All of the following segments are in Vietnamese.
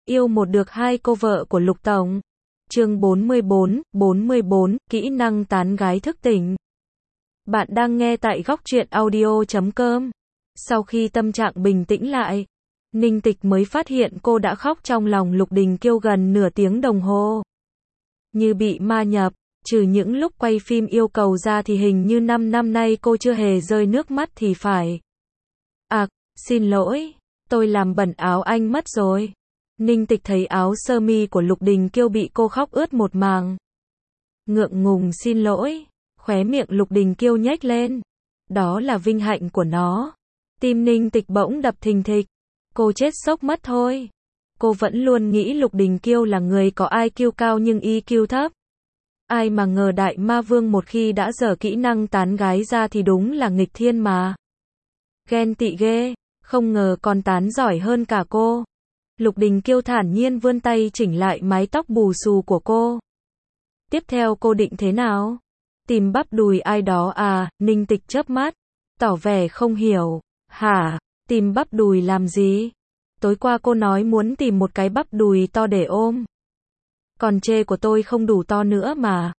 Yêu một được hai cô vợ của Lục Tổng. Chương 44, kỹ năng tán gái thức tỉnh. Bạn đang nghe tại góc truyện audio.com. Sau khi tâm trạng bình tĩnh lại, Ninh Tịch mới phát hiện cô đã khóc trong lòng Lục Đình Kiêu gần nửa tiếng đồng hồ. Như bị ma nhập, trừ những lúc quay phim yêu cầu ra thì hình như 5 năm nay cô chưa hề rơi nước mắt thì phải. À, xin lỗi, tôi làm bẩn áo anh mất rồi. Ninh Tịch thấy áo sơ mi của Lục Đình Kiêu bị cô khóc ướt một màng. Ngượng ngùng xin lỗi, khóe miệng Lục Đình Kiêu nhếch lên. Đó là vinh hạnh của nó. Tim Ninh Tịch bỗng đập thình thịch. Cô chết sốc mất thôi. Cô vẫn luôn nghĩ Lục Đình Kiêu là người có IQ cao nhưng EQ thấp. Ai mà ngờ đại ma vương một khi đã dở kỹ năng tán gái ra thì đúng là nghịch thiên mà. Ghen tị ghê, không ngờ còn tán giỏi hơn cả cô. Lục Đình Kiêu thản nhiên vươn tay chỉnh lại mái tóc bù xù của cô. Tiếp theo cô định thế nào? Tìm bắp đùi ai đó à? Ninh Tịch chớp mắt, tỏ vẻ không hiểu. Hả? Tìm bắp đùi làm gì? Tối qua cô nói muốn tìm một cái bắp đùi to để ôm. Còn chê của tôi không đủ to nữa mà.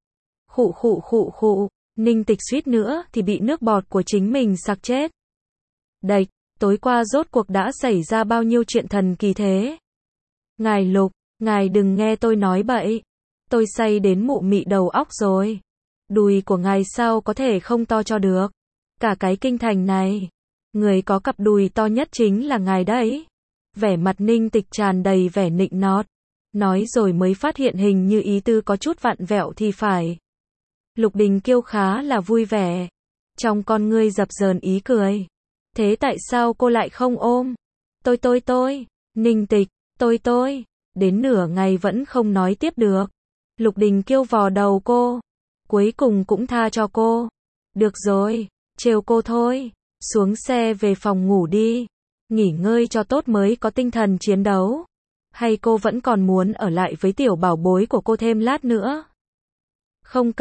Khụ. Ninh Tịch suýt nữa thì bị nước bọt của chính mình sặc chết. Đệch, tối qua rốt cuộc đã xảy ra bao nhiêu chuyện thần kỳ thế? Ngài Lục, ngài đừng nghe tôi nói bậy. Tôi say đến mụ mị đầu óc rồi. Đùi của ngài sao có thể không to cho được? Cả cái kinh thành này, người có cặp đùi to nhất chính là ngài đấy. Vẻ mặt Ninh Tịch tràn đầy vẻ nịnh nọt. Nói rồi mới phát hiện hình như ý tư có chút vặn vẹo thì phải. Lục Đình Kiêu khá là vui vẻ. Trong con ngươi dập dờn ý cười. Thế tại sao cô lại không ôm? Tôi. Ninh Tịch, tôi. Đến nửa ngày vẫn không nói tiếp được. Lục Đình Kiêu vò đầu cô. Cuối cùng cũng tha cho cô. Được rồi, trêu cô thôi. Xuống xe về phòng ngủ đi. Nghỉ ngơi cho tốt mới có tinh thần chiến đấu. Hay cô vẫn còn muốn ở lại với tiểu bảo bối của cô thêm lát nữa? Không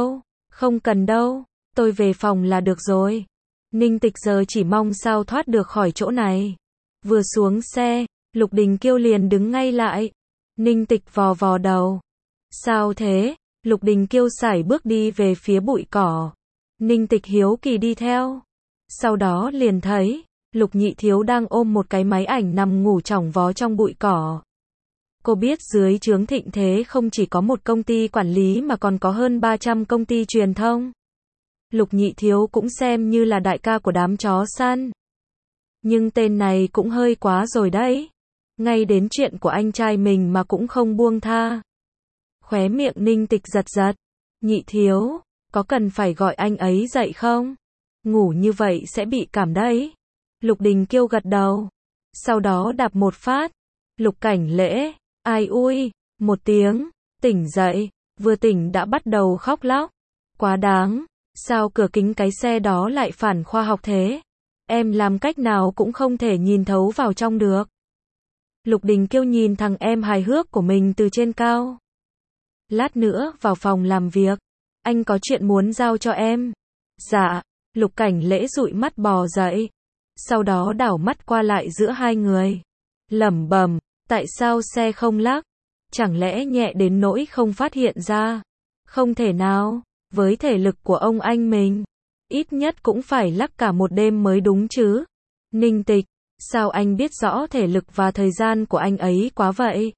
cần đâu. Tôi về phòng là được rồi. Ninh Tịch giờ chỉ mong sao thoát được khỏi chỗ này. Vừa xuống xe, Lục Đình Kiêu liền đứng ngay lại. Ninh Tịch vò đầu. Sao thế? Lục Đình Kiêu sải bước đi về phía bụi cỏ. Ninh Tịch hiếu kỳ đi theo. Sau đó liền thấy, Lục Nhị Thiếu đang ôm một cái máy ảnh nằm ngủ chỏng vó trong bụi cỏ. Cô biết dưới trướng Thịnh Thế không chỉ có một công ty quản lý mà còn có hơn 300 công ty truyền thông. Lục Nhị Thiếu cũng xem như là đại ca của đám chó săn. Nhưng tên này cũng hơi quá rồi đấy. Ngay đến chuyện của anh trai mình mà cũng không buông tha. Khóe miệng Ninh Tịch giật. Nhị Thiếu, có cần phải gọi anh ấy dậy không? Ngủ như vậy sẽ bị cảm đấy. Lục Đình Kiêu gật đầu. Sau đó đạp một phát. Lục Cảnh Lễ, ai ui, một tiếng, tỉnh dậy. Vừa tỉnh đã bắt đầu khóc lóc. Quá đáng. Sao cửa kính cái xe đó lại phản khoa học thế? Em làm cách nào cũng không thể nhìn thấu vào trong được. Lục Đình Kiêu nhìn thằng em hài hước của mình từ trên cao. Lát nữa vào phòng làm việc. Anh có chuyện muốn giao cho em. Dạ. Lục Cảnh Lễ dụi mắt bò dậy. Sau đó đảo mắt qua lại giữa hai người. Lẩm bẩm, tại sao xe không lắc? Chẳng lẽ nhẹ đến nỗi không phát hiện ra? Không thể nào. Với thể lực của ông anh mình, ít nhất cũng phải lắc cả một đêm mới đúng chứ. Ninh Tịch, sao anh biết rõ thể lực và thời gian của anh ấy quá vậy?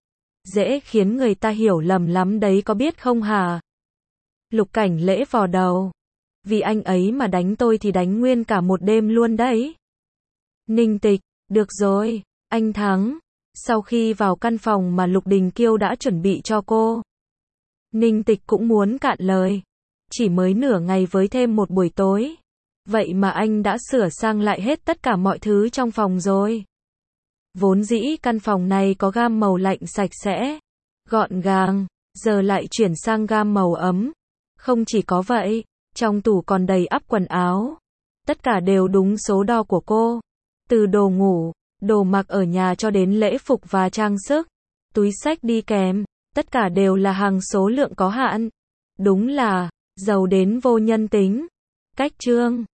Dễ khiến người ta hiểu lầm lắm đấy có biết không hả? Lục Cảnh Lễ vò đầu. Vì anh ấy mà đánh tôi thì đánh nguyên cả một đêm luôn đấy. Ninh Tịch, được rồi, anh thắng. Sau khi vào căn phòng mà Lục Đình Kiêu đã chuẩn bị cho cô, Ninh Tịch cũng muốn cạn lời. Chỉ mới nửa ngày với thêm một buổi tối. Vậy mà anh đã sửa sang lại hết tất cả mọi thứ trong phòng rồi. Vốn dĩ căn phòng này có gam màu lạnh sạch sẽ, gọn gàng, giờ lại chuyển sang gam màu ấm. Không chỉ có vậy, trong tủ còn đầy ắp quần áo. Tất cả đều đúng số đo của cô. Từ đồ ngủ, đồ mặc ở nhà cho đến lễ phục và trang sức, túi xách đi kèm. Tất cả đều là hàng số lượng có hạn. Đúng là giàu đến vô nhân tính. Cách chương